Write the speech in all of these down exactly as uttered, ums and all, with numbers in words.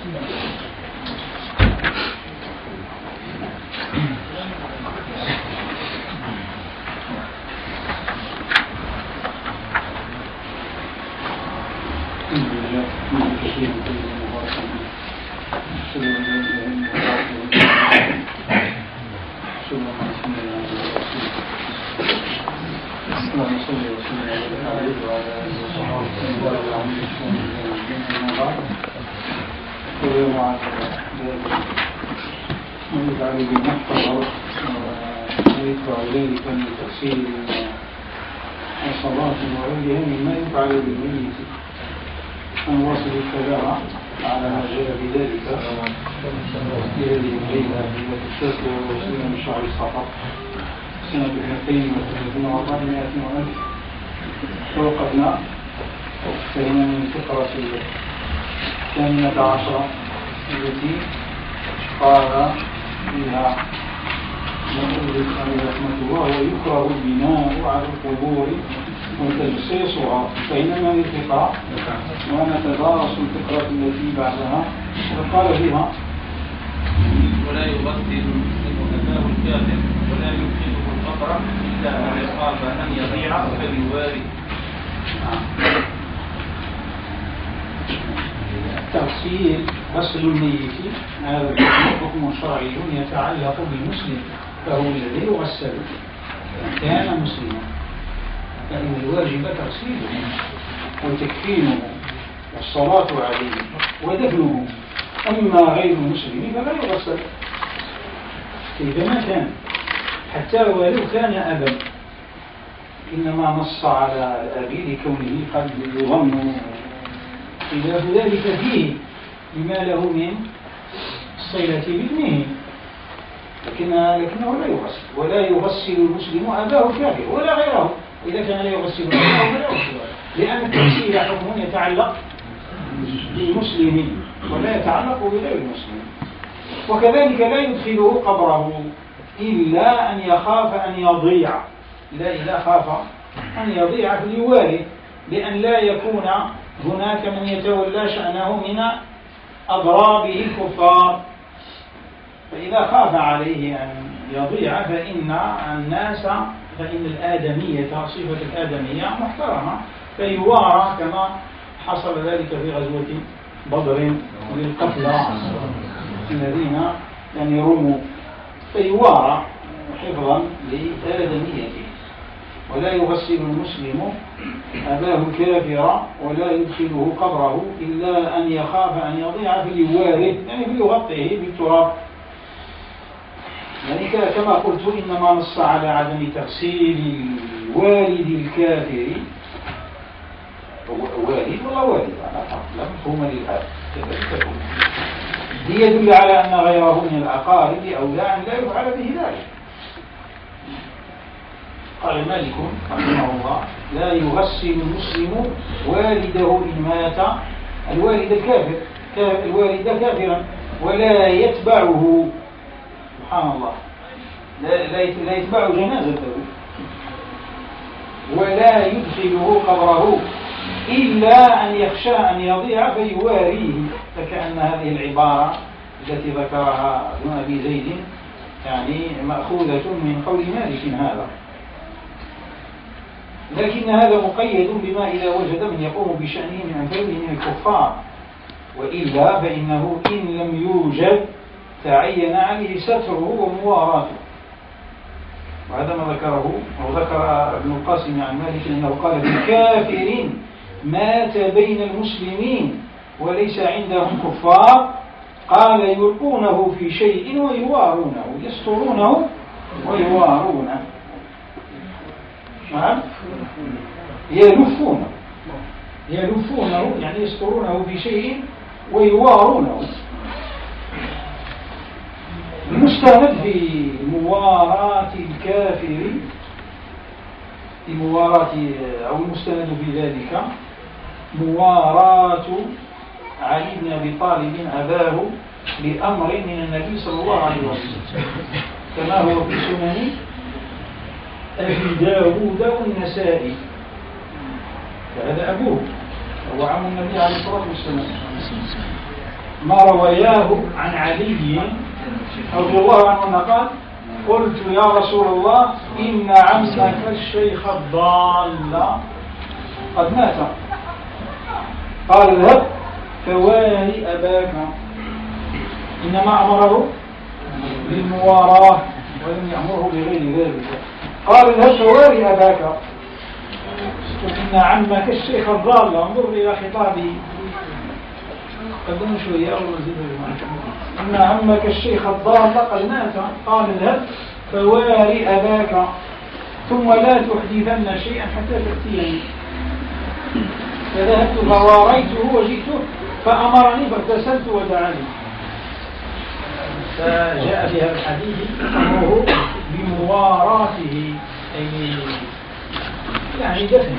توقفنا فهنا من فقرة الثامنة عشرة التي قال فيها مؤلف عليه رحمة الله ويكره البناء على القبور وتجسيسها فإنما الفقرة ونتدارس الفقرة التي بعدها وقال فيها ولا يغسل المسلم أباه الكافر ولا يدخله القبر إلا أن يخاف أن يضيع فليواري. تغسيل غسل الميت هذا حكم شرعي يتعلق بالمسلم فهو الذي يغسل إن كان مسلما فإن الواجب تغسيله وتكفينه والصلاة عليه ودفنه. أما غير المسلم فلا يغسل كيفما كان حتى ولو كان أبا، إنما نص على الأب لكونه قد يظن خلاف ذلك فيه لما له من الصلة بابنه، لكن لكنه لا يغسل ولا يغسل المسلم أباه الكافر ولا غيره. إذا كان لا يغسل أباه فلا يغسل، لأن التغسيل حكم يتعلق بالمسلم ولا يتعلق بغير المسلم. وكذلك لا يدخله قبره إلا أن يخاف أن يضيع، لا إذا خاف أن يضيع فليوارث، لأن لا يكون هناك من يتولى شأنه من أضرابه الكفار. فإذا خاف عليه أن يضيع فإن الناس فإن الآدمية صفة الآدمية محترمة فيوارى كما حصل ذلك في غزوة بدر للقتلى الذين يعني رموا، فيوارى حفظا لآدميته. ولا يغسل المسلم أباه الكافر ولا يدخله قبره إلا أن يخاف أن يضيع فليوارث، يعني فليغطيه بالتراب. يعني كما قلت إنما نص على عدم تغسيل الوالد الكافر، والد ولا والد على فرق لا مفهوم للآب كذلك دي يدل على أن غيره من الأقارب أولى أن لا يفعل به ذلك. قال مالك رحمه الله لا يغسل المسلم والده إن مات الوالد الكافر الوالد كافرا ولا يتبعه، سبحان الله، لا لا يتبع جنازته ولا يدخله قبره إلا أن يخشى أن يضيع فيواريه. فكأن هذه العبارة التي ذكرها ابن أبي زيد يعني مأخوذة من قول مالك هذا، لكن هذا مقيد بما إذا وجد من يقوم بشأنه من أمثاله من الكفار، وإلا فإنه إن لم يوجد تعين عليه ستره ومواراته. وهذا ما ذكره أو ذكر ابن القاسم عن مالك أنه قال بكافر مات بين المسلمين وليس عندهم كفار قال يلقونه في شيء ويوارونه، يسترونه ويوارونه، نعم يلفونه يلفونه يعني يسترونه في شيء ويوارونه. المستند في مواراة الكافر في مواراة أو المستند في ذلك مواراة علي بن أبي طالب أباه لأمر من النبي صلى الله عليه وسلم كما هو في سنن أبي داود والنسائي، فهذا أبوه هو عم النبي عليه الصلاة والسلام. ما روياه عن علي رضي الله عنه قال قلت يا رسول الله إن عمك الشيخ الضال قد مات، قال اذهب فوالي أباك، إنما أمره بالمواراة ولم يأمره بغير ذلك. قال اذهب فوالي أباك، إن عمك الشيخ الضال. انظر إلى خطابه، قدموا شوية أول مزيد. إن عمك الشيخ الضال قد مات، قال اذهب فوالي أباك ثم لا تحدثن شيئا حتى تأتيني. فذهبت فواريته وجئته فأمرني فاغتسلت ودعاني. فجاء بهذا الحديث أمره بمواراته، أي يعني دفن.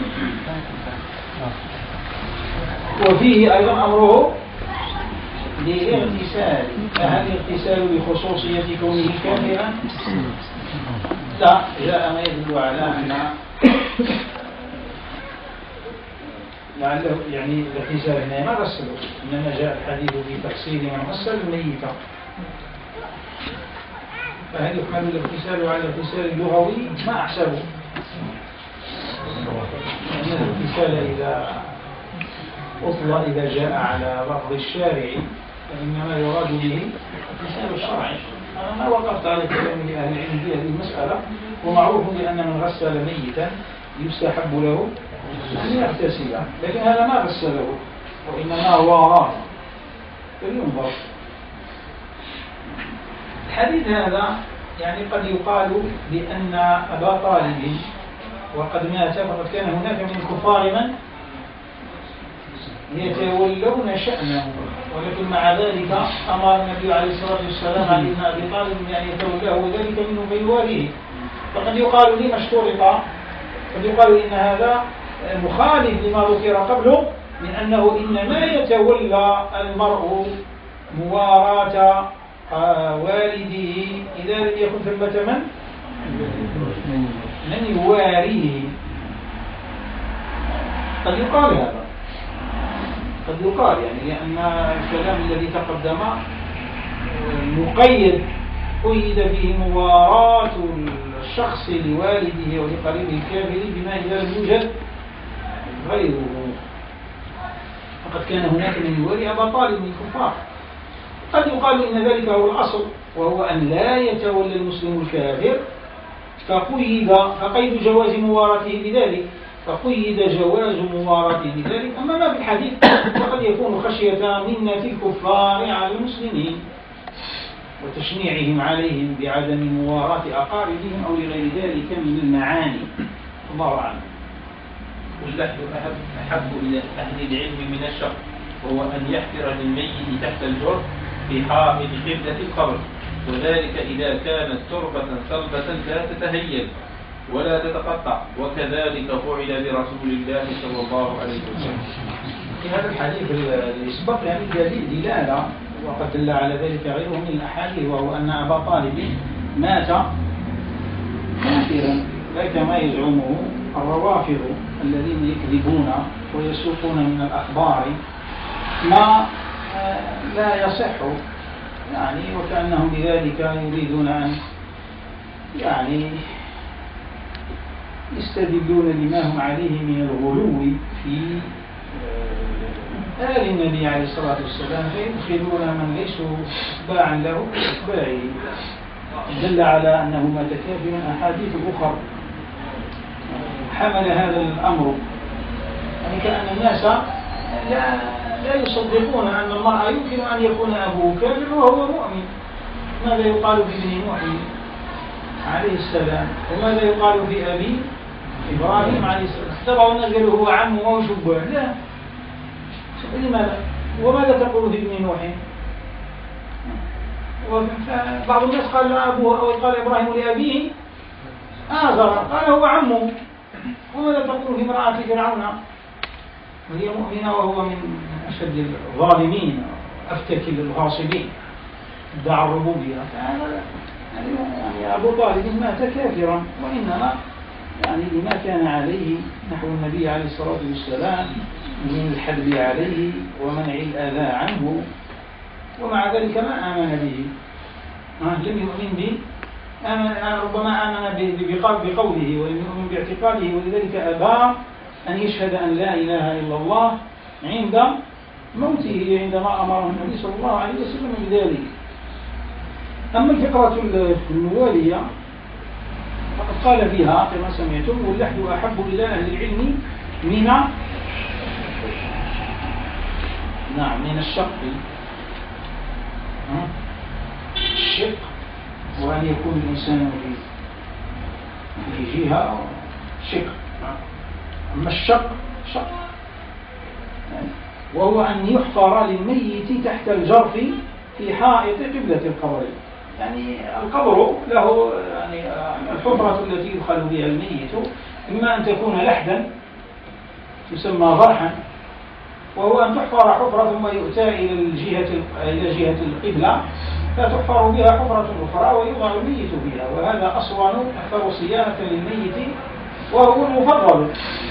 وفيه أيضا أمره بالاغتسال. فهل الاغتسال بخصوصية كونه كاملا؟ لا، جاء ما يدل على أن لعله يعني الاغتسال هنا ما غسله، إنما جاء الحديث في تغسيل من غسل الميت. فهل يحمل الاغتسال على الاغتسال اللغوي؟ ما أحسبه، لأن الاغتسال إذا أطلق إذا جاء على لفظ الشارع فإنما يراد به الاغتسال الشرعي. أنا ما وقفت على كلام أهل العلم في هذه المسألة، ومعروف بأن من غسل ميتا يستحب له أن يغتسل، لكن هذا ما غسله وإنما واراه، فلينظر. الحديث هذا يعني قد يقال بأن أبا طالب وقد مات، فقد كان هناك من الكفار من يتولون شأنه، ولكن مع ذلك أمر النبي عليه الصلاة والسلام علي بن أبي طالب أن يتولاه وذلك منه فيواليه. فقد يقال لي مشترط، قد يقال إن هذا مخالف لما ذكر قبله من أنه إنما يتولى المرء مواراة والده إذا لم يكن ثمة من من يواريه. قد يقال هذا، قد يقال يعني لأن الكلام الذي تقدم مقيد، قيد فيه مواراة الشخص لوالده ولقريبه الكافر بما إذا لم يوجد غيره. فقد كان هناك من يوالي أبا طالب من الكفار. قد يقال إن ذلك هو الأصل، وهو أن لا يتولى المسلم الكافر، فقيد فقيد جواز مواراته بذلك، فقيد جواز مواراته بذلك. أما ما في الحديث فقد يكون خشية منة الكفار على المسلمين وتشنيعهم عليهم بعدم مواراة أقاربهم أو لغير ذلك من المعاني. الله أعلم. واللحد أحب إلى أهل العلم من الشر، وهو أن يحفر للميت تحت الجرح في حائط قبلة القبر، وذلك إذا كانت تربة صلبة لا تتهيل ولا تتقطع، وكذلك فعل برسول الله صلى الله عليه وسلم. في هذا الحديث الإسبق يعني دليل دلالة، وقد دل على ذلك غيره من الأحاديث، وهو أن أبا طالب مات كافرا، لا كما يزعمه الروافض الذين يكذبون ويسوقون من الأخبار ما لا يصح، يعني وكأنهم بذلك يريدون أن يعني يستدلون لما هم عليه من الغلو في آل النبي عليه الصلاة والسلام، فيدخلون من ليسوا اتباعا له اتباعه. دل على أنه مات كافرا أحاديث أخرى حمل هذا الأمر، يعني كأن الناس لا, لا يصدقون أن المرأة يمكن أن يكون أبوه كافر وهو مؤمن. ماذا يقال في ابن نوح عليه السلام، وماذا يقال في أبي إبراهيم عليه السلام؟ ترى الناس قالوا هو عمه وهو شبه، لا، لماذا؟ وماذا تقول في ابن نوح؟ بعض الناس قال أبوه أو قال إبراهيم لأبيه آزر، قال هو عمه. وماذا تقول في امرأة فرعون وهي مؤمنة وهو من أشد الظالمين أفتك الغاصبين ادعى الربوبية؟ يعني أبو طالب مات كافرا، وإنما يعني لما كان عليه نحو النبي عليه الصلاة والسلام من الحد عليه ومنع الأذى عنه ومع ذلك ما آمن به، لم يؤمن به، آمن ربما آمن بقوله ولم يؤمن باعتقاده، ولذلك أبى أن يشهد أن لا إله إلا الله عند موته عندما أمره النبي صلى الله عليه وسلم بذلك. أما الفقرة الموالية فقد قال فيها كما سمعتم: واللحد أحب إلى أهل العلم من نعم من الشق الشق، وأن يكون الإنسان في جهة شق. أما الشق شق وهو أن يحفر للميت تحت الجرف في حائط قبلة القبر. يعني القبر له يعني الحفرة التي يدخل بها الميت إما أن تكون لحدا تسمى ضرحا، وهو أن تحفر حفرة ثم يؤتى إلى الجهة إلى جهة القبلة فتحفر بها حفرة أخرى ويوضع الميت فيها، وهذا أصون أكثر صيانة للميت وهو المفضل.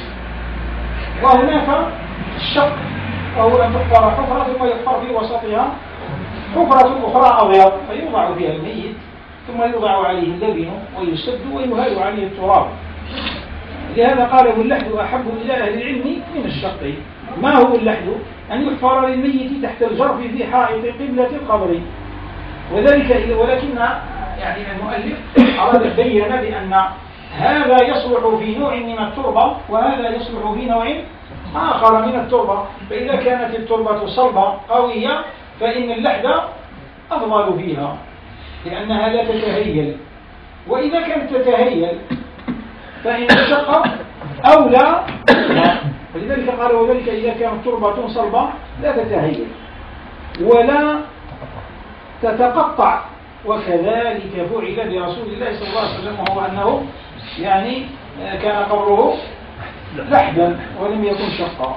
وهناك الشق وهو أن تحفر حفرة ثم يحفر في وسطها حفرة أخرى أبيض فيوضع فيها الميت ثم يوضع عليه اللبن ويسد ويهال عليه التراب. لهذا قال: واللحد أحب إلى أهل العلم من الشق. ما هو اللحد؟ أن يحفر للميت تحت الجرف في حائط قبلة القبر. وذلك ولكن يعني المؤلف أراد يبين بأن هذا يصلح في نوع من التربة وهذا يصلح في نوع آخر من التربة. فإذا كانت التربة صلبة قوية فإن اللحد أفضل فيها لأنها لا تتهيل، وإذا كانت تتهيل فإن الشق أولى. ولذلك قال: وذلك إذا كانت تربة صلبة لا تتهيل ولا تتقطع. وكذلك فعل برسول الله صلى الله عليه وسلم، وهو أنه يعني كان قبره لحدا ولم يكن شقا.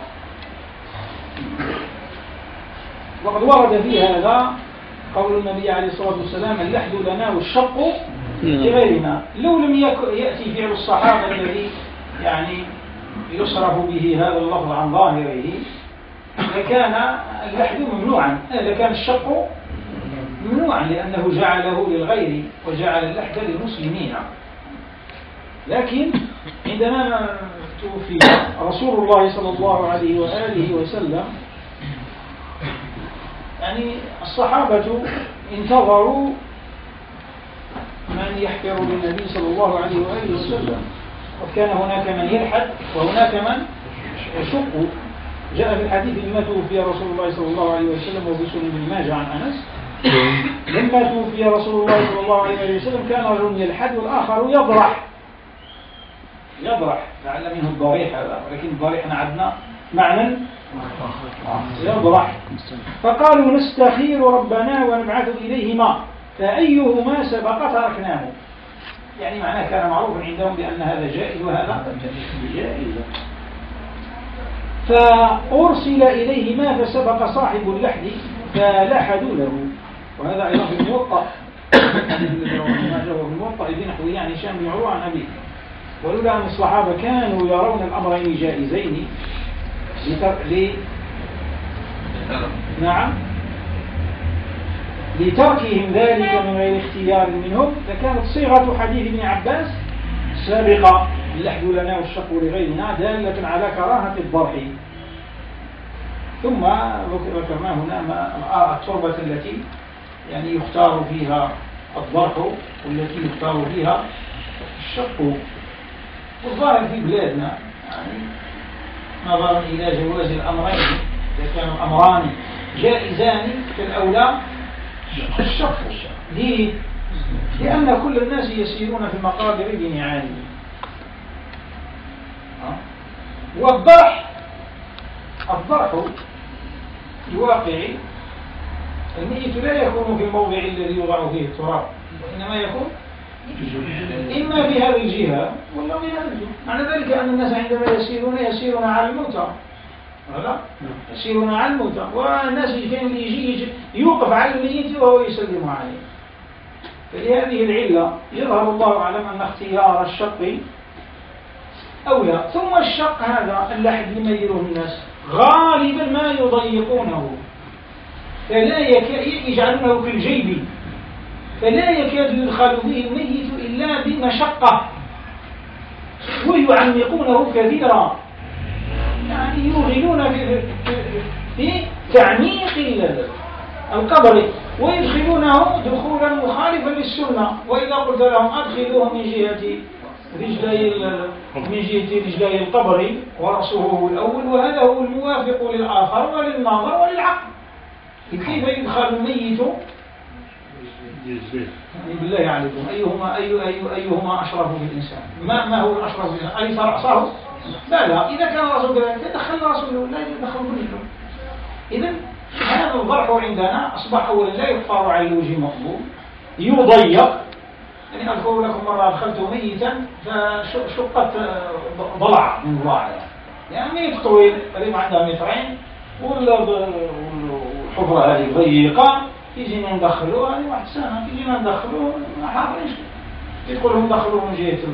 وقد ورد في هذا قول النبي عليه الصلاة والسلام: اللحد لنا والشق لغيرنا. لو لم يأتي فعل الصحابة الذي يعني يصرف به هذا اللفظ عن ظاهره لكان اللحد ممنوعا، لكان الشق ممنوعا لأنه جعله للغير وجعل اللحد للمسلمين. لكن عندما توفي رسول الله صلى الله عليه وآله وسلم يعني الصحابة انتظروا من يحفر للنبي صلى الله عليه وآله وسلم، وكان هناك من يلحد وهناك من يشق. جاء في الحديث: لما توفي رسول الله صلى الله عليه وسلم وفي سنن ابن ماجه عن أنس: لما توفي رسول الله صلى الله عليه وسلم كان رجل يلحد والآخر يضرح. يضرح لعل منه الضريح هذا، ولكن الضريح عندنا معنى يضرح. فقالوا: نستخير ربنا ونبعث إليه ماء فأيهما سبق تركناه. يعني معناه كان معروف عندهم بأن هذا جائز وهذا جائز. فأرسل إليه ماء فسبق صاحب اللحد فلحدوا له. وهذا أيضا في الموطأ في الموطأ بنحو يعني هشام بن عروة عن أبيه. ولولا أن الصحابة كانوا يرون الأمرين جائزين ل... نعم لتركهم ذلك من غير اختيار منهم لكانت صيغة حديث ابن عباس سابقة: اللحد لنا والشق لغيرنا، دالة على كراهة الضرح. ثم ذكرنا هنا ما التربة التي يعني يختار فيها الضرح والتي يختار فيها الشق. والظاهر في بلادنا يعني نظرا إلى جواز الأمرين، إذا كانوا أمران جائزان فالأولى الشق. ليه؟ لأن كل الناس يسيرون في المقابر بنعالهم. والضرح الضرح الواقعي الميت لا يكون في الموضع الذي يوضع فيه التراب، وإنما يكون إما في هذه الجهة ولا في هذه الجهة. معنى ذلك أن الناس عندما يسيرون يسيرون على الموتى، ولا يسيرون على الموتى، والناس كانوا يجي يوقف على الميت وهو يسلم عليه. فلهذه العلة يظهر الله أعلم أن اختيار الشق أولى. ثم الشق هذا اللحد لما يديره الناس غالبا ما يضيقونه، فلا يكاد يجعلونه في الجيب فلا يكاد يدخل به الميت إلا بمشقة ويعمقونه كثيرا، يعني يوغلون في, في, في تعميق القبر ويدخلونه دخولا مخالفا للسنة. وإذا قلت لهم أدخلوه من جهة رجلي من جهة رجلي القبر ورأسه هو الأول وهذا هو الموافق للآخر وللنظر وللعقل، كيف يدخل الميت يعني بالله عليكم أيهما أي أي أيهما أشرف بالإنسان؟ ما ما هو الأشرف بالإنسان؟ أليس رأسه؟ لا لا، إذا كان رأسه كذلك دخل رأسه لا يدخل رجله. إذا هذا الضرح عندنا أصبح أولا لا يقطع على الوجه مقبول، يضيق. يعني أذكر لكم مرة دخلت ميتا فشقت ضلع من ضلع، يعني ميت طويل قريب عندها مترين والحفرة هذه ضيقة، يجينا ندخلوه هذه واحد سنة يجينا ندخلوه ما حاضرينش، يقولهم ندخلوه من جهة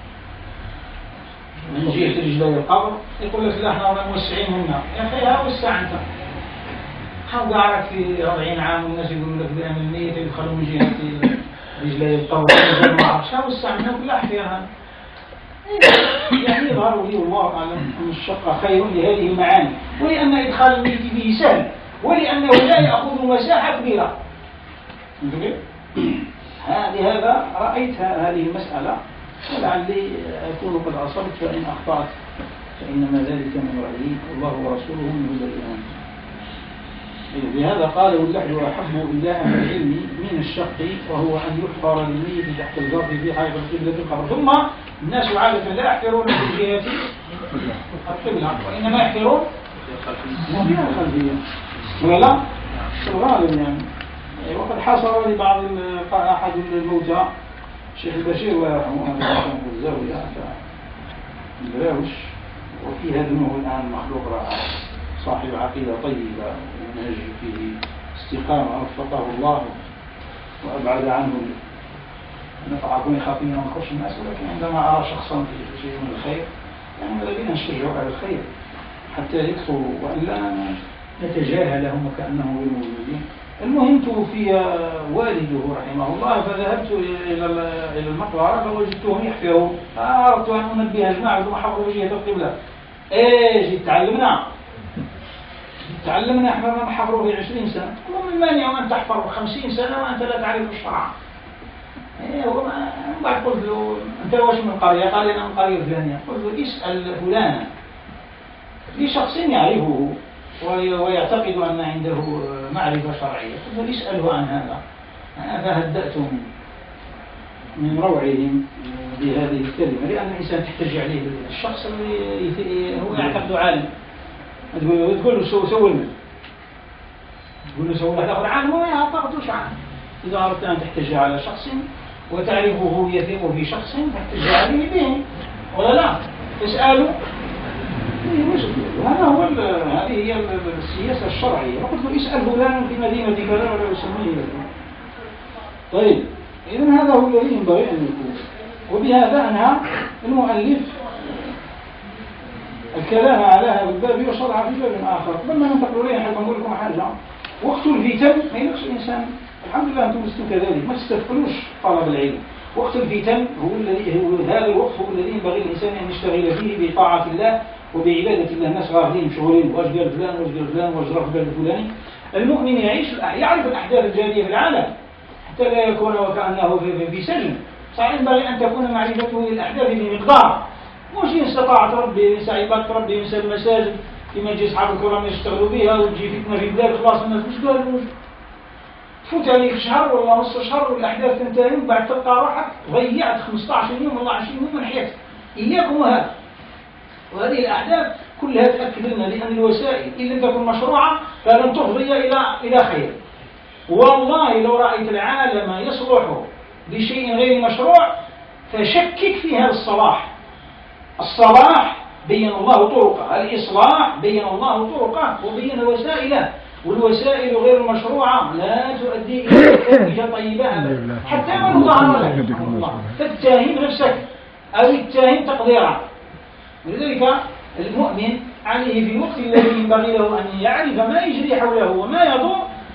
من جهة رجلي القبر، يقول لك لا احنا موسعين هنا. يا أخي ها وسع أنت، حاول قاعدك في أربعين عام والناس يقولون لك بأن الميت يدخلوا من جهة رجلي القبر ما أعرفش ها وسع منه كل أحيانا. يعني يظهر لي والله أعلم أن الشقة خير لهذه المعاني، ولأن إدخال الميت به سهل، ولأنه لا يأخذ مساحة كبيرة. لهذا رأيت هذه المسألة ولعلي أكون قد أصبت، فإن أخطأت فإنما ذلك من رأيي والله ورسوله من هدى الإيمان. بهذا قال واللحد أحب إلى أهل العلم من الشق وهو أن يحفر للميت تحت الظرف في حائط القبلة القبر. ثم الناس عادة لا يحفرون في جهة القبلة وإنما يحفرون من جهة الخلفية ولا في الغالب يعني. وقد حصل لبعض أحد الموتى الشيخ البشير الله يرحمه هذا في الزاوية البراوش، وفي هذا النوع الآن مخلوق رائع صاحب عقيدة طيبة ومنهج فيه استقامة وفقه الله وأبعد عنه نفع أكون يخاف من أن أخش الناس، ولكن عندما أرى شخصا في شيء من الخير يعني الذين نشجعوا على الخير حتى يكثروا وإلا نتجاهلهم وكأنهم غير موجودين. المهم توفي والده رحمه الله فذهبت إلى المقبرة فوجدتهم يحفرون، فأردت أن أنبه الجماعة ثم حفروا وجهة القبلة. إيه جيت تعلمنا تعلمنا احنا ما حفروا في عشرين سنة، ومن المانع أن تحفر خمسين سنة وأنت لا تعرف الشرع. إيه وما بعد قلت له أنت واش من قرية؟ قال لي أنا من قرية فلانية. قلت له اسأل فلانا لشخص يعرفه ويعتقد أن عنده معرفة شرعية، قلت له اسأله عن هذا. فهدأتهم من روعهم بهذه الكلمة، لأن الإنسان تحتج عليه الشخص اللي هو يعتقد عالم، تقول له سوي سوي لنا تقول له سوي هذا عالم وما يعتقدوش عنه. إذا أردت أن تحتج على شخص وتعرفه يثق في شخص تحتج عليه به ولا لا؟ تسأله هذا هو هذه هي السياسة الشرعية. وقلت له اسأل فلان في مدينة كذا ولا يسميه. طيب إذن هذا هو الذي ينبغي أن يكون. وبهذا أنهى المؤلف الكلام على هذا الباب وشرع في باب آخر. قبل ما ننتقل إليه حتى نقول لكم حاجة، وقت الفتن ما ينقص الإنسان، الحمد لله أنتم لستم كذلك، ما تستثقلوش طلب العلم. وقت الفتن هو الذي هو هذا الوقت هو الذي ينبغي الإنسان أن يشتغل فيه بطاعة الله وبعبادة الله. الناس غافلين مشغولين واش قال فلان واش قال فلان واش جرى فلان الفلاني. المؤمن يعيش يعرف الأحداث الجارية في العالم حتى لا يكون وكأنه في سجن. صحيح ينبغي أن تكون معرفته للأحداث بمقدار، مش إن استطاعت ربي من عبادة ربي من المساجد كما يجي أصحاب الكرام يشتغلوا بها وتجي فتنة في بلاد خلاص الناس مش قالوا تفوت عليك شهر ولا نص شهر والأحداث تنتهي وبعد تلقى روحك ضيعت خمسة عشر يوم ولا عشرين يوم من حياتك. إياكم وهذا. وهذه الأحداث كلها تأكد لنا لأن الوسائل إن لم تكن مشروعة فلن تفضي إلى إلى خير. والله لو رأيت العالم يصلح بشيء غير مشروع فشكك في هذا الصلاح. الصلاح بين الله طرقه، الإصلاح بين الله طرقه وبين وسائله، والوسائل غير المشروعة لا تؤدي إلى نتيجة طيبة حتى من ظهر لك تتهم نفسك أو التهم تقديرا. ولذلك المؤمن عليه في الوقت الذي ينبغي له أن يعرف ما يجري حوله وما يضر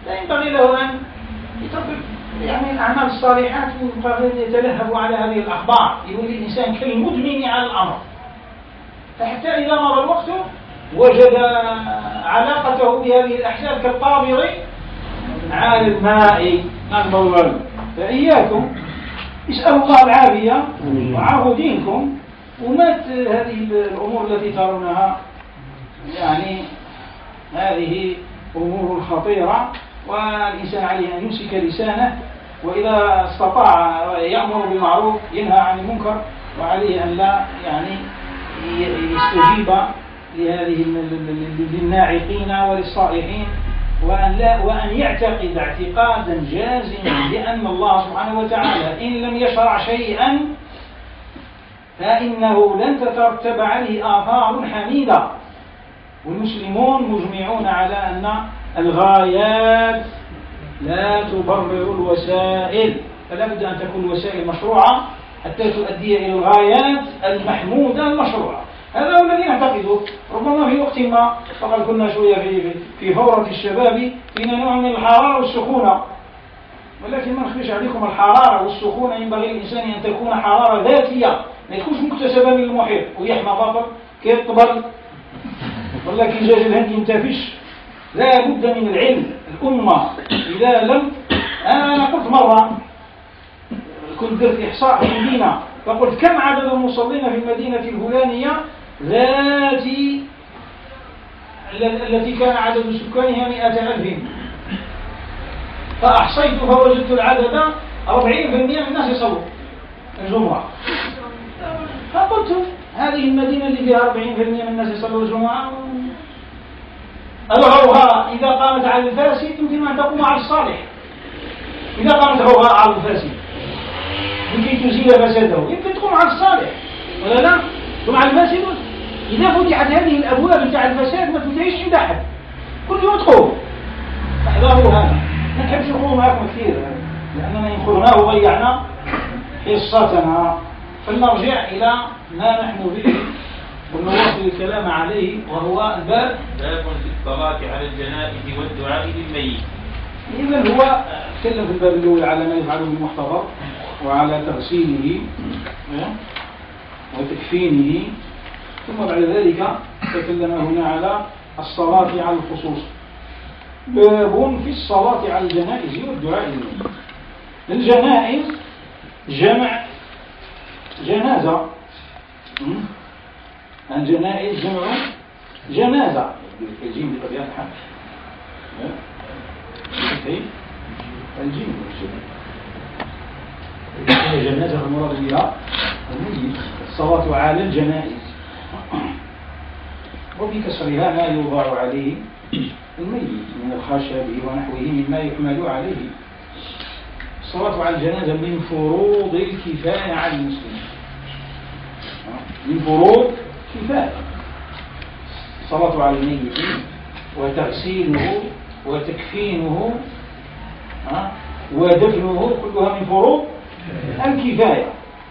لا ينبغي له أن يترك يعني الأعمال الصالحات ويبقى يتلهف على هذه الأخبار، يقول الإنسان كالمدمن على الأمر، فحتى إذا مضى الوقت وجد علاقته بهذه الأحداث كالطابر على الماء المولى. فإياكم اسألوا الله العافية وعافوا دينكم، ومات هذه الأمور التي ترونها يعني هذه أمور خطيرة، والإنسان عليه أن يمسك لسانه، وإذا استطاع يأمر بالمعروف ينهى عن المنكر، وعليه أن لا يعني يستجيب لهذه للناعقين وللصائحين، وأن لا وأن يعتقد اعتقادا جازما بأن الله سبحانه وتعالى إن لم يشرع شيئا فإنه لن تترتب عليه آثار حميدة. والمسلمون مجمعون على أن الغايات لا تبرر الوسائل، فلا بد أن تكون الوسائل مشروعة حتى تؤدي إلى الغايات المحمودة المشروعة. هذا هو الذي نعتقده. ربما في وقت ما فقد كنا شوية في في فورة الشباب فينا نوع من الحرارة والسخونة، ولكن ما نخفيش عليكم الحرارة والسخونة ينبغي الإنسان أن تكون حرارة ذاتية، ما تكونش مكتسبة من المحيط ويحمى بطل كيطبل ولا كي جاج الهند ينتفش. لا بد من العلم. الأمة إذا لم أنا قلت مرة كنت درت إحصاء في المدينة فقلت كم عدد المصلين في المدينة الفلانية التي التي كان عدد سكانها مئة ألف، فأحصيت فوجدت العدد أربعين بالمئة من الناس يصلوا الجمعة. فقلت هذه المدينة اللي فيها أربعين بالمئة من الناس يصلوا الجمعة أدعوها إذا قامت على الفاسد يمكن أن تقوم على الصالح. إذا قامت أدعوها على الفاسد لكي تزيل فساده يمكن تقوم على الصالح ولا لا؟ تقوم على الفاسد. إذا فتحت هذه الأبواب بتاع الفساد ما تدعيش عند أحد، كل يوم تقوم. احذروا هذا. ما نحبش نقوم معكم كثير لأننا إن خذناه وضيعنا حصتنا، فلنرجع إلى ما نحن به ونواصل الكلام عليه، وهو الباب باب في الصلاة على الجنائز والدعاء للميت. إذن هو تكلم في الباب الأول على ما يفعله بالمحتضر وعلى تغسيله وتكفينه، ثم بعد ذلك تكلم هنا على الصلاة على الخصوص. باب في الصلاة على الجنائز والدعاء للميت. الجنائز جمع جنازة، الجنائز جمع جنازة الجيم بطبيعة الحال الجيم والجنازة جنازة المراد بها الميت. الصلاة على الجنائز وبكسرها ما يوضع عليه الميت من الخشب ونحوه مما يحمل عليه. الصلاة على الجنازة من فروض الكفاية على المسلمين، من فروض كفاية. الصلاة على الميت وتغسيله وتكفينه ودفنه كلها من فروض الكفاية.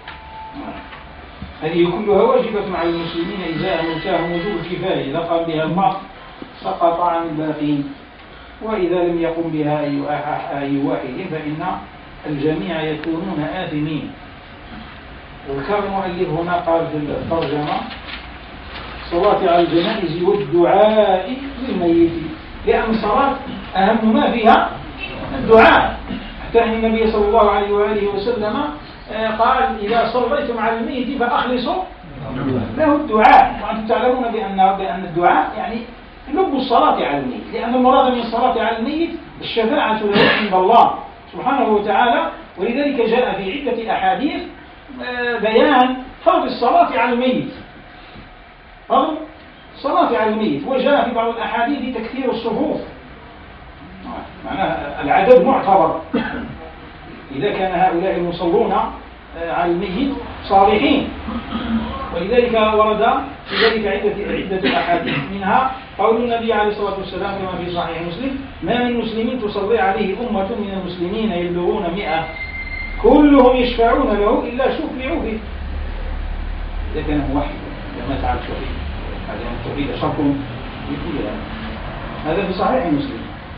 هذه كلها واجبة على المسلمين إزاء موتاهم وجوب الكفاية. إذا قام بها البعض سقط عن الباقين، وإذا لم يقم بها أي واحد فإن الجميع يكونون آثمين. وكان المؤلف هنا قال في الترجمة الصلاة على الجنائز والدعاء للميت، لأن الصلاة أهم ما فيها الدعاء، حتى أن النبي صلى الله عليه وآله وسلم قال إذا صليتم على الميت فأخلصوا له الدعاء. وأنتم تعلمون بأن بأن الدعاء يعني لب الصلاة على الميت، لأن المراد من الصلاة على الميت الشفاعة له عند الله سبحانه وتعالى. ولذلك جاء في عدة أحاديث بيان فرض الصلاة على الميت، فرض الصلاة على الميت. وجاء في بعض الأحاديث تكثير الصفوف، معناها العدد معتبر إذا كان هؤلاء المصلون على الميت صالحين. ولذلك ورد في ذلك عدة عدة أحاديث، منها قول النبي عليه الصلاة والسلام كما في صحيح مسلم: ما من مسلم تصلي عليه أمة من المسلمين يبلغون مئة كلهم يشفعون له إلا شفعوا به. إذا كان هو واحد لما تعال شفيع هذا التوحيد شرط يكون. هذا في صحيح مسلم.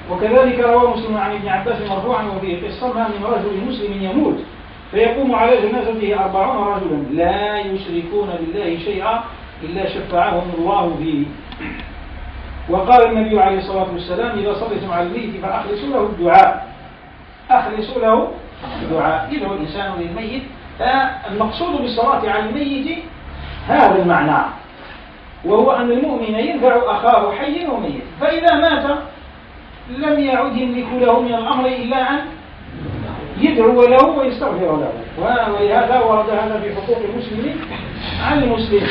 وكذلك روى مسلم عن ابن عباس مرفوعا وفيه قصة ما من رجل مسلم يموت فيقوم على جنازته أربعون رجلا لا يشركون بالله شيئا إلا شفعهم الله فيه. وقال النبي عليه الصلاة والسلام إذا صليتم على الميت فأخلصوا له الدعاء أخلصوا له الدعاء يدعو الإنسان للميت. فالمقصود بالصلاة على الميت هذا المعنى، وهو أن المؤمن ينفع أخاه حي وميت، فإذا مات لم يعد يملك له من الأمر إلا أن يدعو له ويستغفر له. ولهذا ورد هذا في حقوق المسلم على المسلم،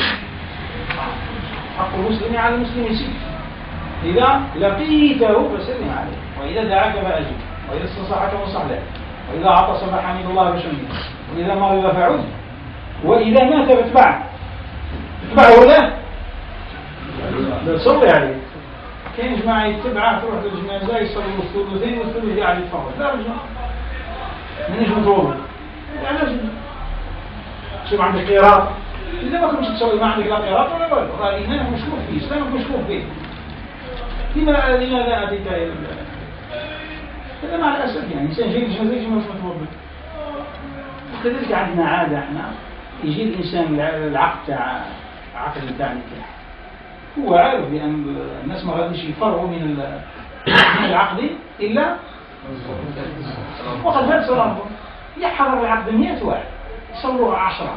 حق المسلم على المسلم ست: إذا لقيته فسلم عليه، وإذا دعاك فأجب، وإذا استنصحك فانصح له، وإذا عطس فحمد الله فشمته، وإذا مرض فعد، وإذا مات فاتبعه اتبعه له لا تصلي عليه. كاين جماعة يتبعه تروح للجنازة يصلي الثلثين والثلث قاعد يتفرج، لا رجل مانيش مطلوب علاش شوف عندك قراط، إذا ما كنتش تصلي ما عندك لا قراط ولا والو، راه الإيمان مشكوك فيه، إسلامك مشكوك فيه، لما لماذا أتيت إلى هذا؟ مع الأسف يعني إنسان جاي الجنازة يجي مش متوضئ. وكذلك عندنا عادة احنا يجي الإنسان العقد تاع عقد تاع النكاح هو عارف بأن الناس ما غاديش يفرغوا من العقد إلا وقد هذا صلاة يحضر العقد مئة واحد يصلوا عشرة.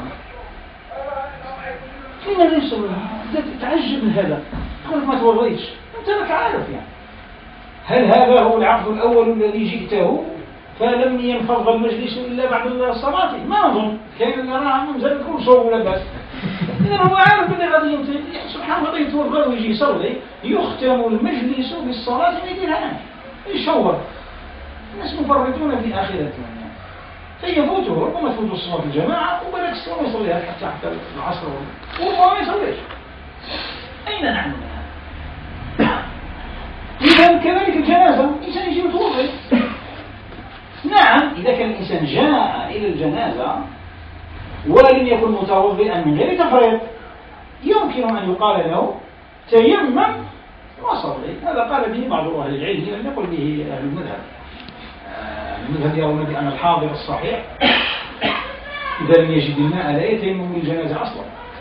لماذا يصلوا؟ تعجب من هذا، تقول ما توضيتش أنت لك عارف يعني. هل هذا هو العقد الأول الذي جئته فلم ينفض المجلس إلا بعد الصلاة؟ ما أظن، كان اللي راه مازال كل صوب ولا بأس. إذا هو عارف بلي غادي ينتهي سبحان الله يتوضا ويجي يصلي، يختم المجلس بالصلاة ما يديرهاش، يشور. الناس مفرطون في آخرتهم فيفوتوا، ربما تفوتوا الصلاة الجماعة وبالك الصلاة ما يصليها حتى حتى العصر وربما ما يصليش. أين نحن من هذا؟ إذا كذلك الجنازة الإنسان يجي متوضئ. نعم إذا كان الإنسان جاء إلى الجنازة ولم يكن متوضئا من غير تفريط يمكن أن يقال له تيمم وصلي. هذا قال به بعض أهل العلم لم يقل به أهل المذهب. المذهب يرون بأن الحاضر الصحيح إذا لم يجد الماء لا يتيمم من الجنازة أصلا،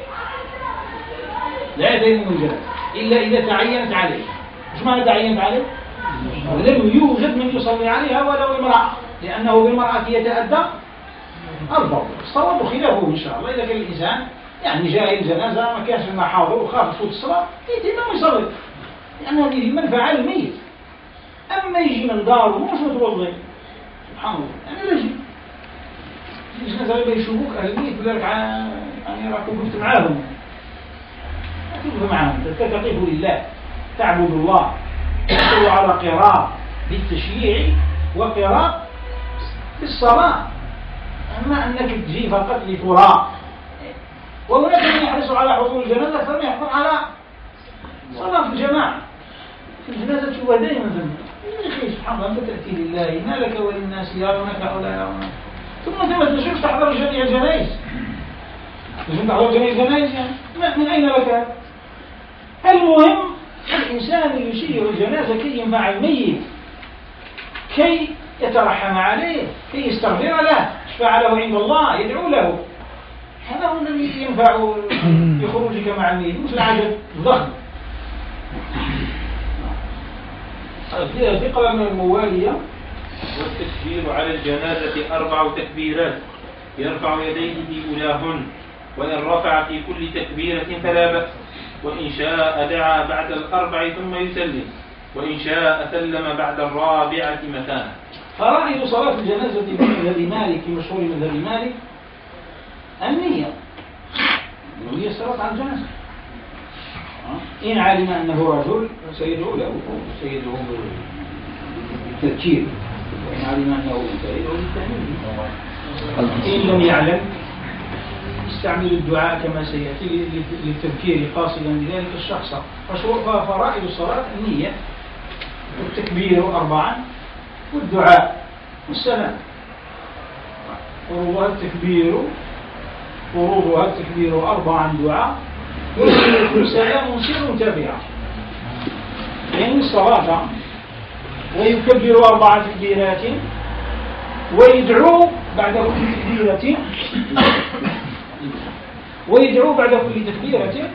لا يتيمم من الجنازة إلا إذا تعينت عليه. مش معنى تعينت عليه؟ لم يوجد من يصلي عليها ولو امرأة، لأنه بالمرأة يتأدى الفضل. الصواب خلافه إن شاء الله. إذا كان الإنسان يعني جاء الجنازة ما كانش الماء حاضر وخاف تفوت الصلاة يتيمم يصلي، لأن هذه منفعة للميت. أما يجي من داره مش متوضئ سبحان الله يعني لا يجي الجنازة لما يشوفوك أهل الميت يقول لك يعني راكم كنت معاهم، تقف معهم تقف لله، تعبد الله، تحصل على قراء بالتشييع وقراء بالصلاة. أما أنك تجي فقط لتراء. وهناك من يحرص على حضور الجنازة أكثر من يحرص على صلاة الجماعة. في الجنازة تشوفها دائما ذنب يا أخي سبحان الله، أنت تأتي لله ما لك وللناس يرونك أو لا يرونك، ثم أنت ما تنجمش تحضر جميع الجنائز. تنجم تحضر جميع الجنائز يعني من أين لك هذا؟ المهم الإنسان يسير الجنازة كي ينفع الميت، كي يترحم عليه، كي يستغفر له، يشفع له عند الله، يدعو له. هذا هو الذي ينفع بخروجك مع الميت، مش العجب الضخم. ثقة من الموالية. والتكبير على الجنازة أربع تكبيرات يرفع يديه في أولاهن، وإن رفع في كل تكبيرة فلا بأس، وإن شاء دعا بعد الأربع ثم يسلم، وإن شاء سلم بعد الرابعة مكانه. فرائد صلاة الجنازة في مذهب مالك، في مشهور مذهب مالك، النية. النية الصلاة على الجنازة. إن علم أنه رجل سيدعو له، سيدعو بالتذكير، وإن علم أنه سيدعو بالتهنيد. إن لم يعلم استعمل الدعاء كما سيأتي للتذكير قاصدا بذلك الشخص. فرائد الصلاة النية والتكبير أربعا والدعاء والسلام. فروضها التكبير فروضها التكبير أربعا دعاء والسلام سر تابعة. لأن الصلاة ويكبر أربع تكبيرات ويدعو بعد كل تكبيرة ويدعو بعد كل تكبيرة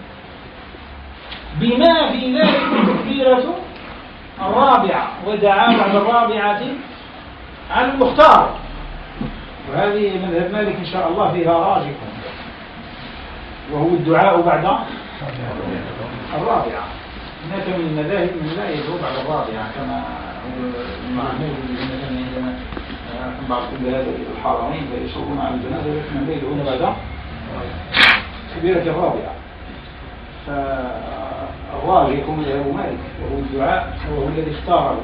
بما في ذلك التكبيرة الرابعة، ودعا بعد الرابعة على المختار. وهذه مذهب مالك إن شاء الله فيها راجح، وهو الدعاء بعد الرابعة. هناك من المذاهب من لا يدعو بعد الرابعة كما المعمول مثلا عندنا بعض هذا الحرمين فيصلون على الجنازة لكن لا يدعون بعد تكبيرة الرابعة. فالراجح مذهب مالك وهو الدعاء، وهو الذي اختاره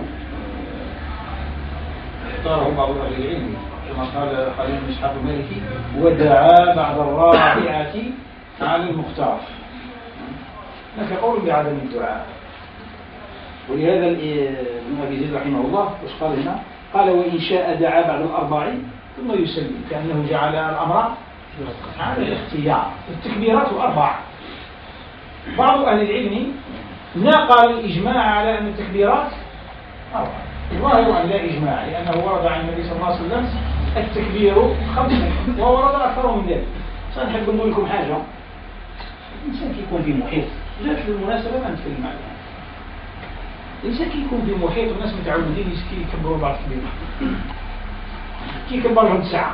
اختاره بعض أهل العلم كما قال خليل بن إسحاق المالكي: ودعا بعد الرابعة على المختار. هناك قول بعدم الدعاء، ولهذا ابن أبي زيد رحمه الله وش قال هنا؟ قال: وإن شاء دعا بعد الأربع ثم يسلم، كأنه جعل الأمر على الاختيار. التكبيرات أربع. بعض أهل العلم نقل الإجماع على أن التكبيرات أربع، الظاهر أن لا إجماع، لأنه ورد عن النبي صلى الله عليه وسلم التكبير خمسة وورد أكثر من ذلك. سنحب نقول لكم حاجة: الإنسان كيكون في محيط، جات بالمناسبة ما نتكلم عليها، الإنسان كيكون في محيط والناس متعودين يكبروا بعض التكبير، كيكبر لهم ساعة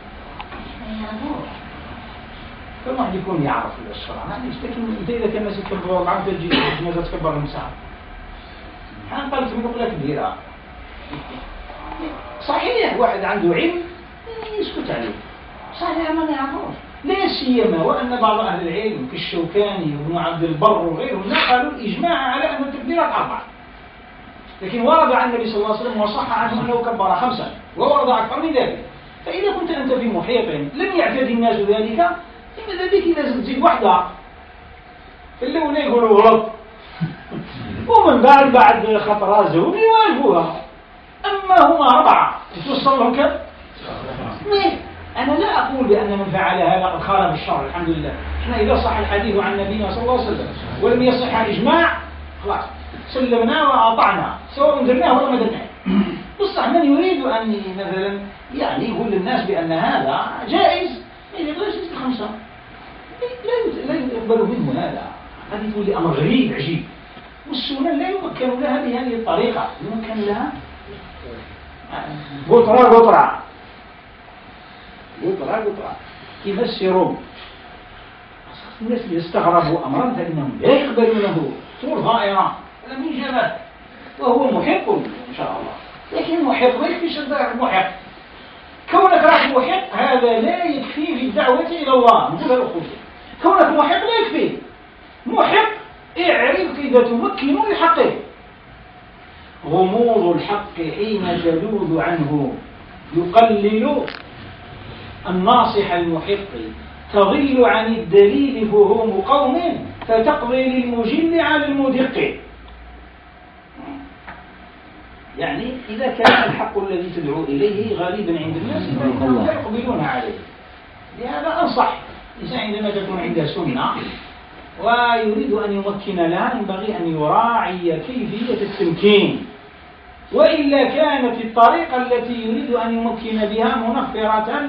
كل واحد يكون يعرف الشرع، معليش. لكن انت اذا كان الناس يكبروا أربعة تجي الجنازة تكبر لهم ساعة، حنا قالت من نقولها كبيرة. صحيح واحد عنده علم يسكت عليه، صحيح ما نعرفوش، لا سيما وأن بعض أهل العلم كالشوكاني وابن عبد البر وغيرهم نقلوا الإجماع على أن التكبيرات أربعة، لكن ورد عن النبي صلى الله عليه وسلم وصح عنه أنه كبر خمسة وورد أكثر من ذلك. فإذا كنت أنت في محيط لم يعتدي الناس ذلك، لماذا بك لازم تزيد وحدة؟ في الأول يقولوا غلط ومن بعد بعد خطرات زوج يواجهوها. أما هما أربعة توصل لهم كم؟ مين؟ أنا لا أقول بأن من فعل هذا قد خالف الشرع، الحمد لله. إحنا إذا صح الحديث عن نبينا صلى الله عليه وسلم ولم يصح الإجماع خلاص سلمنا وأطعنا، سواء درناه ولا ما درناه. بصح من يريد أن مثلا يعني يقول للناس بأن هذا جائز ما يقدرش يزيد خمسة، لا يقبل منه هذا. هذه تقول لي أمر غريب عجيب، والسنة لا يمكن لها بهذه الطريقة، يمكن لها قطرة قطرة قطرة قطرة يفسرون. الناس يستغربوا أمرا فإنهم لا يقبلونه طول ظاهرة لم يجب، وهو محق إن شاء الله. لكن محق ما يكفيش محق، كونك راح محق هذا لا يكفي في الدعوة إلى الله. نقولها الأخوة، كونك محق لا يكفي. محق اعرف كيف تمكن لحقه. غموض الحق حين تلوذ عنه يقلل الناصح المحق، تضل عن الدليل فهوم قوم فتقضي للمجل على المدق. يعني إذا كان الحق الذي تدعو إليه غالبا عند الناس فإنهم لا يقبلون عليه. لهذا أنصح الإنسان عندما تكون عنده سنة ويريد أن يمكن لها ينبغي أن يراعي كيفية التمكين، وإلا كانت الطريقة التي يريد أن يمكن بها منفرة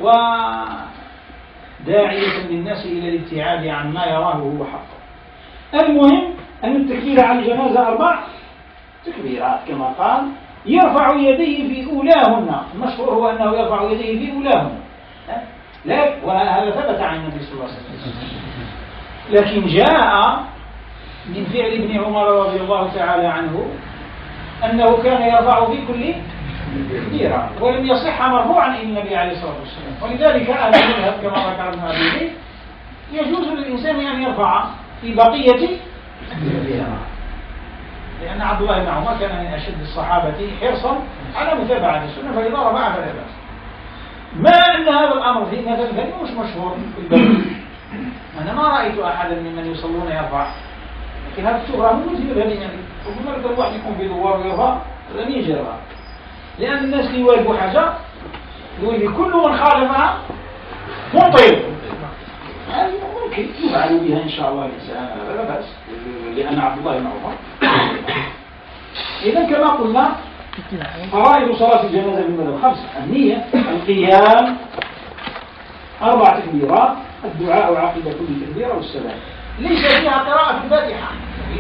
وداعية للناس إلى الابتعاد عن ما يراه هو حقه. المهم أن التكبير على الجنازة أربع تكبيرات كما قال، يرفع يديه في أولاهن. المشهور هو أنه يرفع يديه في أولاهن، لا وهذا ثبت عن النبي صلى الله عليه وسلم. لكن جاء من فعل ابن عمر رضي الله تعالى عنه أنه كان يرفع في كل تكبيرة، ولم يصح مرفوعا إلى النبي عليه الصلاة والسلام. ولذلك أهل المذهب كما ذكر ابن أبي زيد يجوز للإنسان أن يرفع في بقية تكبيرة، لأن عبد الله بن عمر كان من أشد الصحابة حرصا على متابعة السنة، فإذا رفع فلا بأس. ما أن هذا الأمر في مثل ثاني مش مشهور في البلد، أنا ما رأيت أحدا ممن يصلون يرفع، لكن هذا الشهرة موجود في مذهب النبي. وكما لك الواحد يكون في دوار ويرفع لن يجرها، لأن الناس اللي يواجهوا حاجة يقول كل من خالفها مبطل. هذه ممكن يفعل بها إن شاء الله الإنسان لا بأس، لأن عبد الله بن عمر إذا كما قلنا فرائض صلاة الجنازة بالمذهب خمسة: النية، القيام، أربع تكبيرات، الدعاء عقب كل تكبيرة والسلام. ليس فيها قراءة الفاتحة،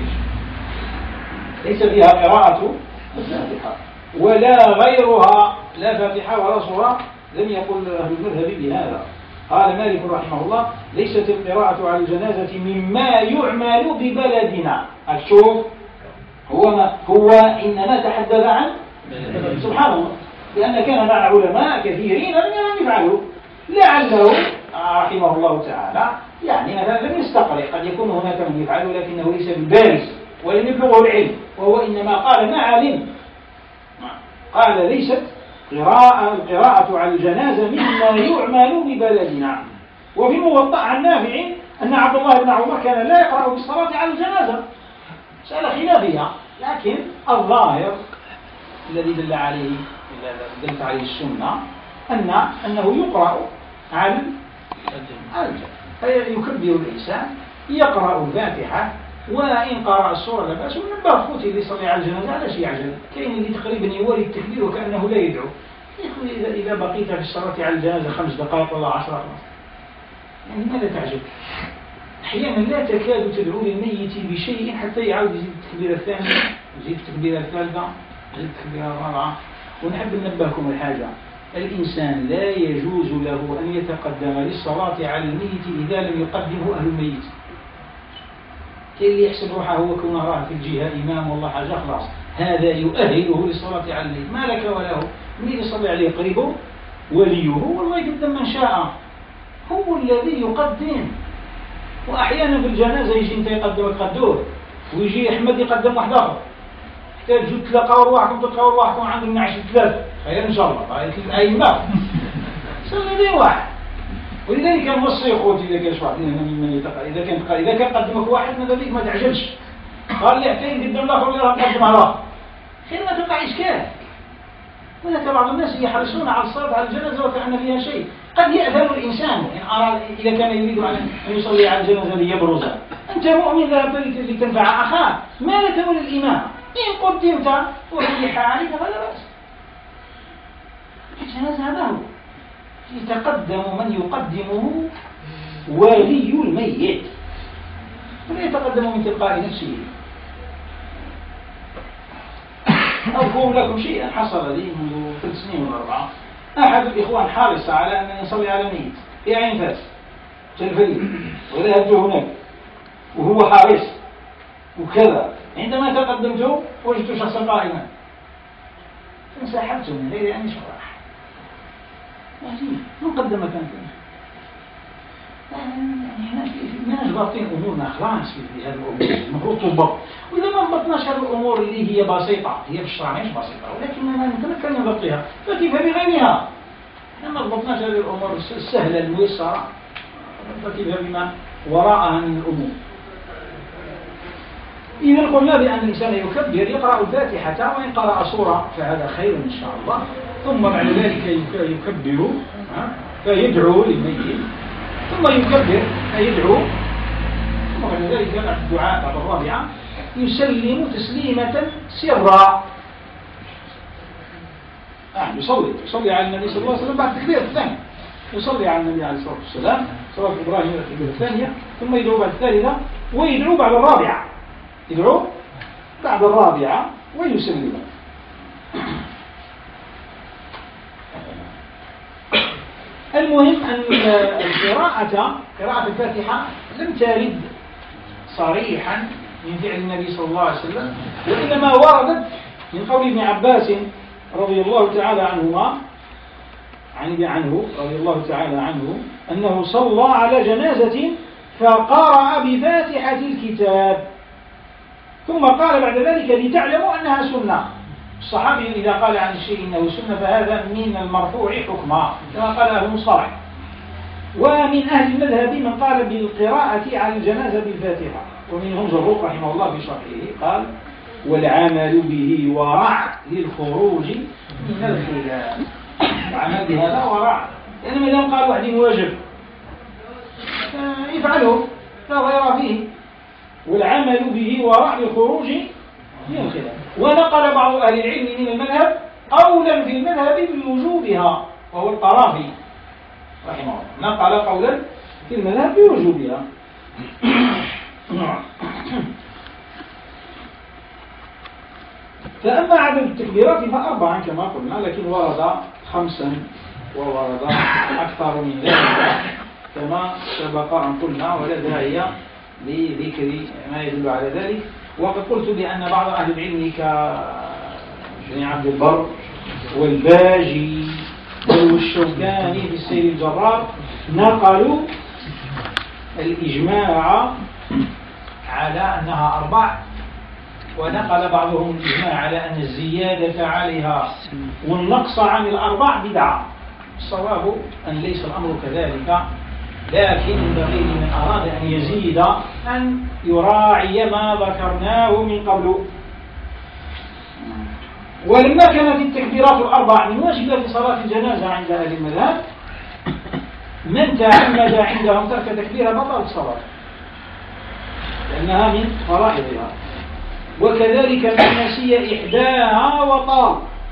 ليس فيها قراءة الفاتحة ولا غيرها، لا فاتحة ولا صورة. لم يقل أهل المذهب بهذا. قال مالك رحمه الله: ليست القراءة على الجنازة مما يعمل ببلدنا. الشوف هو ما هو إنما تحدث عن سبحان الله، لأن كان مع علماء كثيرين لم يفعلوا، لعله رحمه الله تعالى يعني مثلا لم يستقرئ. قد يكون هناك من يفعله لكنه ليس بالبارز ولم يبلغه العلم، وهو إنما قال ما علم. قال ليست قراءة القراءة على الجنازة مما يعمل ببلدنا. وفي موطأ عن نافع أن عبد الله بن عمر كان لا يقرأ بالصلاة على الجنازة. مسألة خلافية، لكن الظاهر الذي دل عليه دلت عليه السنة أن أنه يقرأ على الجنازة، فيكبر الإنسان يقرأ الفاتحة، وإن قرأ السورة لا بأس. ونبه خوتي اللي يصلي على الجنازة على شيء يعجل، كاين اللي تقريبا يولي التكبير وكأنه لا يدعو. يا أخوي إذا إذا بقيت في الصلاة على الجنازة خمس دقائق ولا عشرة يعني ماذا تعجب؟ أحيانا لا تكاد تدعو للميت بشيء حتى يعود يزيد التكبيرة الثانية، يزيد التكبيرة الثالثة، يزيد التكبيرة الرابعة. ونحب ننبهكم الحاجة: الإنسان لا يجوز له أن يتقدم للصلاة على الميت إذا لم يقدمه أهل الميت. كاين اللي يحسب روحه هو كونه راه في الجهة إمام والله حاجة خلاص هذا يؤهله للصلاة على الميت. ما لك وله، من يصلي عليه قريبه وليه والله يقدم من شاء، هو الذي يقدم. وأحيانا في الجنازة يجي أنت يقدمك قدور، ويجي أحمد يقدم واحد آخر، حتى تجوا تلاقوا رواحكم تلقاو رواحكم عند من عشر ثلاثة، خير إن شاء الله راهي الأئمة صلي لي واحد. ولذلك نوصي خوتي إذا كان واحد من يتقى إذا كان إذا كان قدمك واحد ماذا بيك ما تعجلش، قال لي حتى يقدم الآخر ولا نقدم على الآخر، خير ما توقع إشكال. هناك بعض الناس يحرصون على الصلاة على الجنازة وكأن فيها شيء. قد يأذن الإنسان إن أراد إذا كان يريد أن يصلي على الجنازة ليبرز. أنت مؤمن ذهبت لتنفع أخاك، ما لك وللإمام. إن قدمت وفي حالك فلا بأس. الجنازة هذا هو يتقدم من يقدمه ولي الميت، ولا يتقدم من تلقاء نفسه. أذكر لكم شيئا حصل لي منذ ثلاث سنين ولا أربعة. أحد الإخوان حارس على أن يصلي على ميت في عين فاس تلفريد، وذهبت هناك وهو حارس وكذا. عندما تقدمت وجدت شخصا قائما فانسحبت من غير أن يشرح. من قدمك أنت؟ يعني ما نضبطين أمورنا خلاص في هذه الأمور المفروض تضبط. وإذا ما ضبطناش هذه الأمور اللي هي بسيطة، هي في الشرع مش بسيطة ولكن ما نتمكن من ضبطها، فكيف بغيرها؟ إحنا ما ضبطناش هذه الأمور السهلة الميسرة، فكيف بما وراءها من الأمور. إذا قلنا بأن الإنسان يكبر يقرأ الفاتحة، وإن قرأ سورة فهذا خير إن شاء الله. ثم بعد ذلك يكبر فيدعو للميت، ثم يكبر فيدعو، ثم بعد ذلك بعد الدعاء بعد الرابعة يسلم تسليمة سرا. آه يصلي يصلي على النبي صلى الله عليه وسلم بعد التكبير الثاني، يصلي على النبي عليه الصلاة والسلام صلاة إبراهيم التكبير الثانية، ثم يدعو بعد الثالثة ويدعو بعد الرابعة، يدعو بعد الرابعة ويسلم. المهم أن القراءة قراءة الفاتحة لم ترد صريحا من فعل النبي صلى الله عليه وسلم، وإنما وردت من قول ابن عباس رضي الله تعالى عنهما عن عنه رضي الله تعالى عنه أنه صلى على جنازة فقرأ بفاتحة الكتاب، ثم قال بعد ذلك لتعلموا أنها سنة. الصحابي إذا قال عن الشيء إنه سنة فهذا من المرفوع حكما كما قال أهل المصطلح. ومن أهل المذهب من قال بالقراءة على الجنازة بالفاتحة، ومنهم زروق رحمه الله في شرحه قال والعمل به ورع للخروج من الخلاف. العمل بهذا ورع، لأن ما دام قال واحد واجب يفعله لا غير فيه، والعمل به ورع للخروج من الخلاف. ونقل بعض أهل العلم من المذهب قولا في المذهب بوجوبها، وهو القرافي رحمه الله نقل قولا في المذهب بوجوبها. فأما عدد التكبيرات فأربعا كما قلنا، لكن ورد خمسا وورد أكثر من ذلك كما سبق أن قلنا، ولا داعي لذكر ما يدل على ذلك. وقد قلت بأن بعض أهل العلم كابن عبد البر والباجي والشوكاني في السير الجرار نقلوا الإجماع على أنها أربع، ونقل بعضهم الإجماع على أن الزيادة عليها والنقص عن الأربع بدعة. الصواب أن ليس الأمر كذلك، لكن ينبغي من أراد أن يزيد أن يراعي ما ذكرناه من قبل. ولما كانت التكبيرات الأربع من واجبات صلاة الجنازة عند أهل المذهب، من تعمد عندهم ترك تكبيرها بطل الصلاة لأنها من فرائضها، وكذلك من نسي إحداها وطال.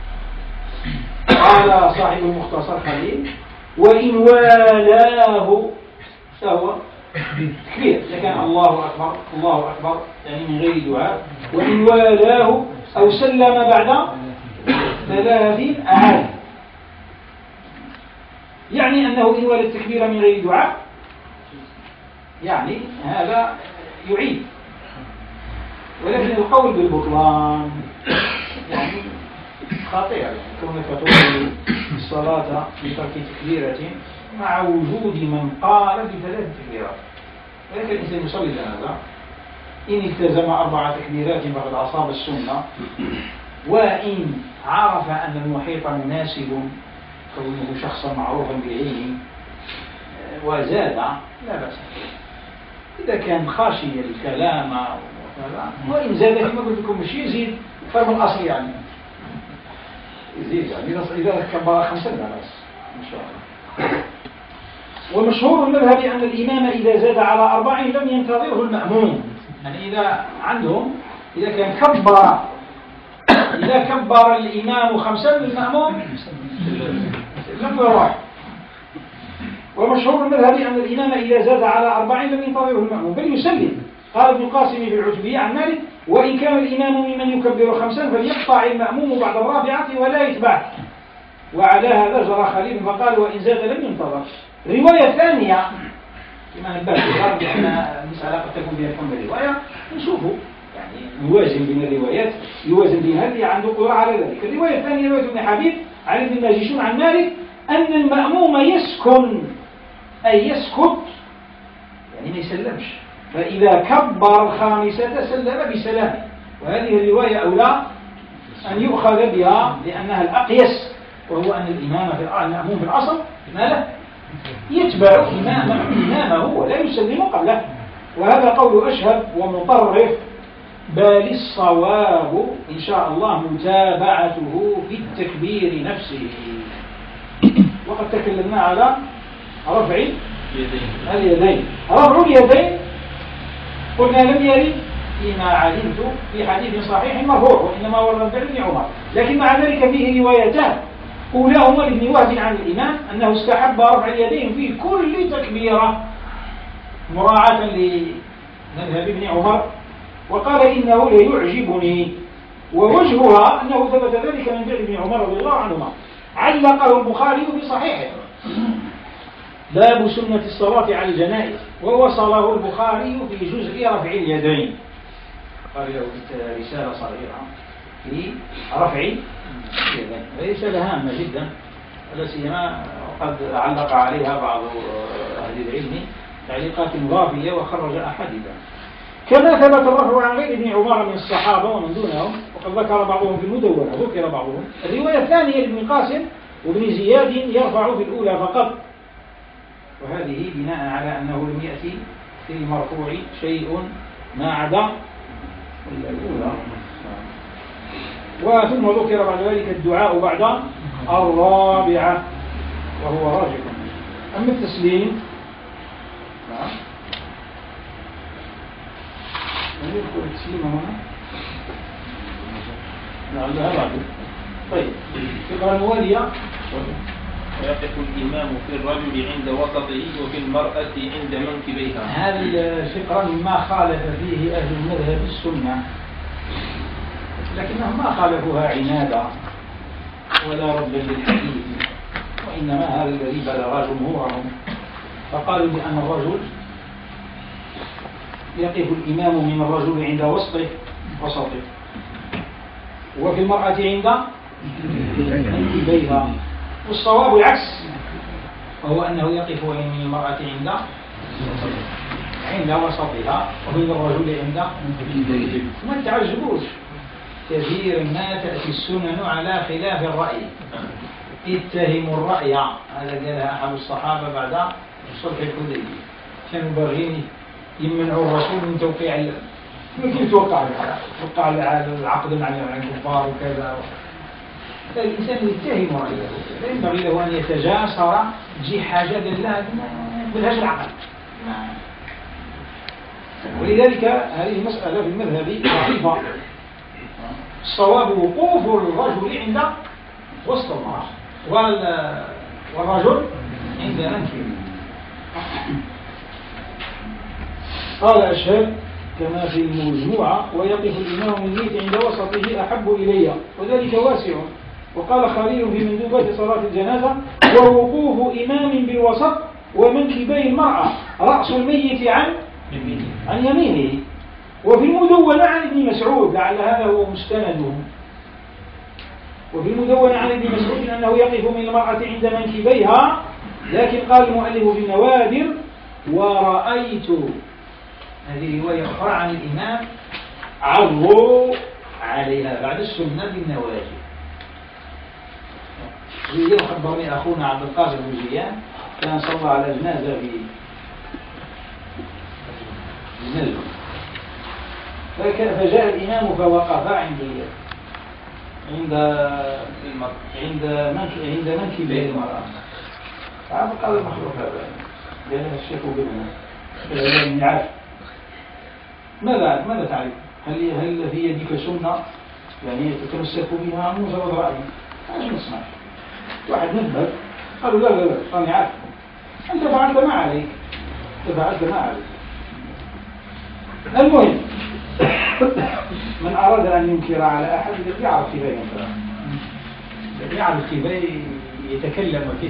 قال صاحب المختصر خليل: وإن والاه فهو تكبير، لكن الله أكبر الله أكبر يعني من غير دعاء. وإن والاه أو سلم بعد ثلاثين أعاد، يعني أنه إن والى التكبير من غير دعاء يعني هذا يعيد. ولكن القول بالبطلان يعني خطير، يعني كونك تقول الصلاة بترك تكبيرة مع وجود من قال بثلاث تكبيرات. ولكن الإنسان يصلي هذا إن التزم أربع تكبيرات فقد أصاب السنة، وإن عرف أن المحيط مناسب كونه شخصا معروفا بالعلم وزاد لا بأس. إذا كان خاشي الكلام وإن زاد كما قلت لكم مش يزيد فرق الأصل، يعني يزيد يعني إذا كبر خمسة لا بأس إن شاء الله. ومشهور المذهب أن الإمام إذا زاد على أربع لم ينتظره المأموم، يعني إذا عندهم إذا كان كبر إذا كبر الإمام خمسا المأموم لم يروح. ومشهور المذهب أن الإمام إذا زاد على أربع لم ينتظره المأموم بل يسلم. قال ابن القاسم في العتبية عن مالك: وإن كان الإمام ممن يكبر خمسا فليقطع المأموم بعد الرابعة ولا يتبع. وعلى هذا جرى خليل فقال: وإن زاد لم ينتظر. رواية ثانية كما نبهت قال بأن المسألة قد تكون بها الحمد رواية، نشوفه يعني نوازن بين الروايات، يوازن بين هذه عنده قدرة على ذلك. الرواية الثانية رواية ابن حبيب عن ابن الماجشون عن مالك أن المأموم يسكن أي يسكت يعني ما يسلمش، فإذا كبر الخامسة سلم بسلام. وهذه الرواية أولى أن يؤخذ بها لأنها الأقيس، وهو أن الإمام في المأموم في الأصل ما له يتبع إمامه ولا يسلم قبله. وهذا قول أشهب ومطرف، بل الصواب إن شاء الله متابعته في التكبير نفسه. وقد تكلمنا على رفع اليدين. رفع اليدين قلنا لم يرد فيما علمت في حديث صحيح مرفوع، وإنما ورد عن ابن عمر، لكن مع ذلك فيه روايتان. أولاهما لابن وهب عن الإمام أنه استحب رفع اليدين في كل تكبيرة مراعاة لمذهب ابن عمر، وقال إنه ليعجبني. ووجهها أنه ثبت ذلك من فعل ابن عمر رضي الله عنهما. علقه البخاري في صحيحه باب سنة الصلاة على الجنائز، ووصله البخاري في جزء رفع اليدين، قال له رسالة صغيرة في رفع اليدين، رسالة هامة جدا لا سيما وقد علق عليها بعض أهل العلم تعليقات ضافية وخرج أحاديث. كما ثبت الرفع عن غير ابن عمر من الصحابة ومن دونهم، وقد ذكر بعضهم في المدونة ذكر بعضهم. الرواية الثانية لابن قاسم وابن زياد يرفع في الأولى فقط، وهذه بناء على أنه لم يأتي في المرفوع شيء ما عدا الأولى. وثم ذكر بعد ذلك الدعاء بعد الرابعة وهو راجح. أما التسليم نعم من يذكر التسليم هنا لعلها بعد. طيب فقرة موالية. ويقف الإمام في الرجل عند وسطه وفي المرأة عند منكبيها. هذه الفقرة ما خالف فيه أهل المذهب السنة، لكنهم ما خالفوها عنادا ولا ردا للحديث، وإنما هذا الذي بلغ جمهورهم، فقالوا بأن الرجل يقف الإمام من الرجل عند وسطه وسطه وفي المرأة عند منكبيها، والصواب العكس، وهو أنه يقف من المرأة عند عند وسطها ومن الرجل عند منكبيه. ما تعجبوش كثيرا ما تأتي السنن على خلاف الرأي، اتهموا الرأي، هذا قالها أحد الصحابة بعد صلح الحديبية، كانوا باغيين يمنعوا الرسول من توقيع يمكن توقع توقع العقد مع الكفار وكذا. فالإنسان يتهم رأيه، لا ينبغي له أن يتجاسر تجي حاجة قال لها بالهاج العقل. ولذلك هذه مسألة في المذهب ضعيفة. الصواب وقوف الرجل عند وسط المرأة والرجل عند منكبه. قال أشهب كما في المجموعة ويقف الإمام الميت عند وسطه أحب إلي، وذلك واسع. وقال خليل في مندوبات صلاة الجنازة ووقوف إمام بالوسط ومنكبي المرأة رأس الميت عن عن يمينه. وفي المدونة عن ابن مسعود، لعل هذا هو مستنده، وفي المدونة عن ابن مسعود أنه يقف من المرأة عند منكبيها، لكن قال المؤلف في النوادر ورأيت، هذه رواية أخرى عن الإمام، عرضوا عليها بعد السنة بالنواجذ. اليوم خبرني أخونا عبد القادر بن زيان كان صلى على جنازة في نزل، فجاء الإمام فوقف عند عند عند عند منكبي المرأة. فقال المخلوق هذا قال الشيخ ابن عارف ماذا ماذا تعرف؟ هل هل في يدك سنة يعني تتمسك بها مجرد رأي؟ ما نسمع. واحد نبهر قالوا لا لا لا أنا عارف، أنت فعلت ما عليك، أنت فعلت ما عليك. المهم من أراد أن ينكر على أحد يعرف كيف ينكر، يعرف كيف يتكلم وكيف.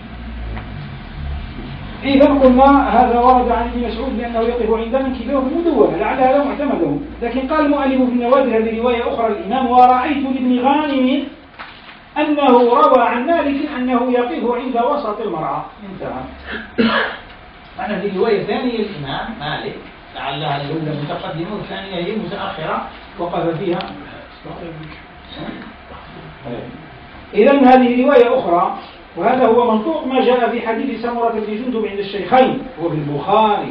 إذا قلنا هذا ورد عن ابن مسعود بأنه يقف عند منكبيه في المدونة، لعل هذا معتمده. لكن قال المؤلف في النوادر هذه رواية أخرى الإمام ورأيت لابن غانم أنه روى عن مالك أنه يقف عند وسط المرأة. انتهى. معنى هذه رواية ثانية الإمام مالك، لعلها الأولى متقدمة والثانية هي متأخرة وقف فيها. إذا هذه رواية أخرى، وهذا هو منطوق ما جاء في حديث سمرة بن جندب عند الشيخين وفي البخاري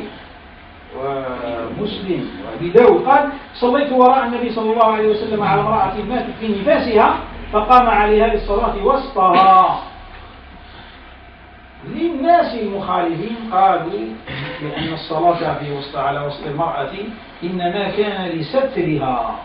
ومسلم وأبي داود قال صليت وراء النبي صلى الله عليه وسلم على امرأة ماتت في نفاسها فقام عليها للصلاة وسطها. للناس المخالفين قالوا بأن الصلاة في وسط على وسط المرأة إنما كان لسترها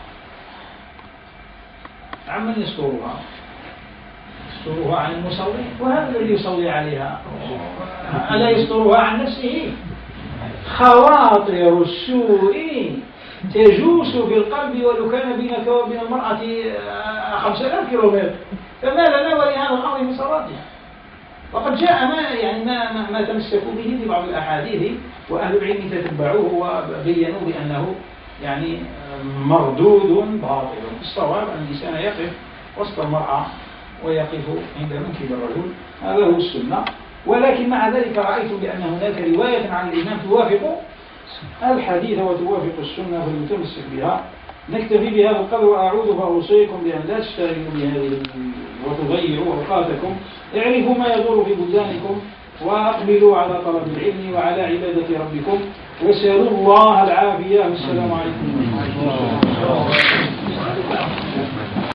عمن يسترها يسترها عن المصلين، وهذا الذي يصلي عليها ألا يسترها عن نفسه؟ خواطر السوء تجوس في القلب ولو كان بينك وبين المرأة خمسة آلاف كيلومتر، فما لنا ولهذا الأمر من صلاتها؟ وقد جاء ما يعني ما ما, ما تمسكوا به في بعض الأحاديث، وأهل العلم تتبعوه وبينوا بأنه يعني مردود باطل. الصواب أن الإنسان يقف وسط المرأة ويقف عند منكب الرجل، هذا هو السنة. ولكن مع ذلك رأيت بأن هناك رواية عن الإمام توافق الحديث وتوافق السنة فلنتمسك بها. نكتفي بهذا القدر وأعود فأوصيكم بأن لا تشتغلوا بهذه وتضيعوا أوقاتكم. اعرفوا ما يدور في بلدانكم وأقبلوا على طلب العلم وعلى عبادة ربكم واسألوا الله العافية. والسلام عليكم ورحمة الله وبركاته.